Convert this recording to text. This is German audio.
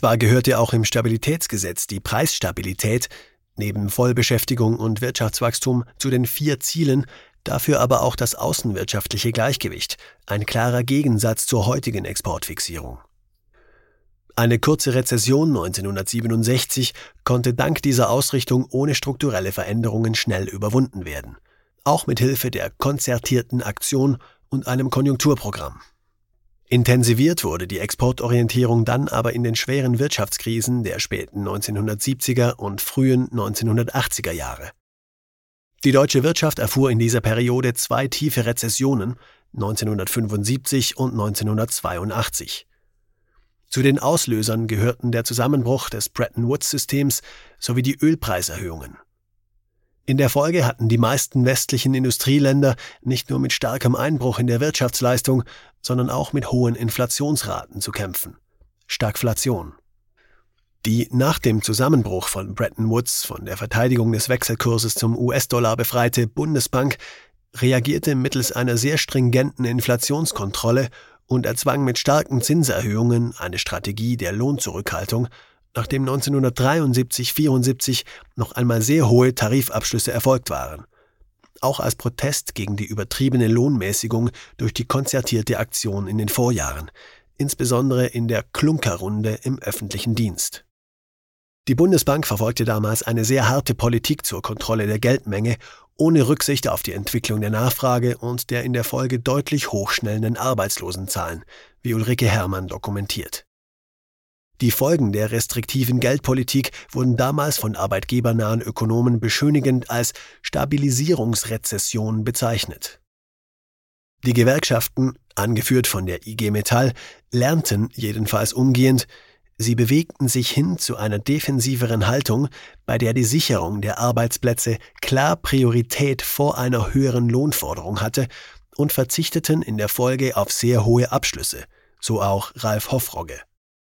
Zwar gehörte auch im Stabilitätsgesetz die Preisstabilität neben Vollbeschäftigung und Wirtschaftswachstum zu den 4 Zielen, dafür aber auch das außenwirtschaftliche Gleichgewicht, ein klarer Gegensatz zur heutigen Exportfixierung. Eine kurze Rezession 1967 konnte dank dieser Ausrichtung ohne strukturelle Veränderungen schnell überwunden werden, auch mit Hilfe der konzertierten Aktion und einem Konjunkturprogramm. Intensiviert wurde die Exportorientierung dann aber in den schweren Wirtschaftskrisen der späten 1970er und frühen 1980er Jahre. Die deutsche Wirtschaft erfuhr in dieser Periode 2 tiefe Rezessionen, 1975 und 1982. Zu den Auslösern gehörten der Zusammenbruch des Bretton-Woods-Systems sowie die Ölpreiserhöhungen. In der Folge hatten die meisten westlichen Industrieländer nicht nur mit starkem Einbruch in der Wirtschaftsleistung, sondern auch mit hohen Inflationsraten zu kämpfen. Stagflation. Die nach dem Zusammenbruch von Bretton Woods von der Verteidigung des Wechselkurses zum US-Dollar befreite Bundesbank reagierte mittels einer sehr stringenten Inflationskontrolle und erzwang mit starken Zinserhöhungen eine Strategie der Lohnzurückhaltung, nachdem 1973/74 noch einmal sehr hohe Tarifabschlüsse erfolgt waren. Auch als Protest gegen die übertriebene Lohnmäßigung durch die konzertierte Aktion in den Vorjahren, insbesondere in der Klunkerrunde im öffentlichen Dienst. Die Bundesbank verfolgte damals eine sehr harte Politik zur Kontrolle der Geldmenge, ohne Rücksicht auf die Entwicklung der Nachfrage und der in der Folge deutlich hochschnellenden Arbeitslosenzahlen, wie Ulrike Herrmann dokumentiert. Die Folgen der restriktiven Geldpolitik wurden damals von arbeitgebernahen Ökonomen beschönigend als Stabilisierungsrezession bezeichnet. Die Gewerkschaften, angeführt von der IG Metall, lernten jedenfalls umgehend, sie bewegten sich hin zu einer defensiveren Haltung, bei der die Sicherung der Arbeitsplätze klar Priorität vor einer höheren Lohnforderung hatte und verzichteten in der Folge auf sehr hohe Abschlüsse, so auch Ralf Hoffrogge.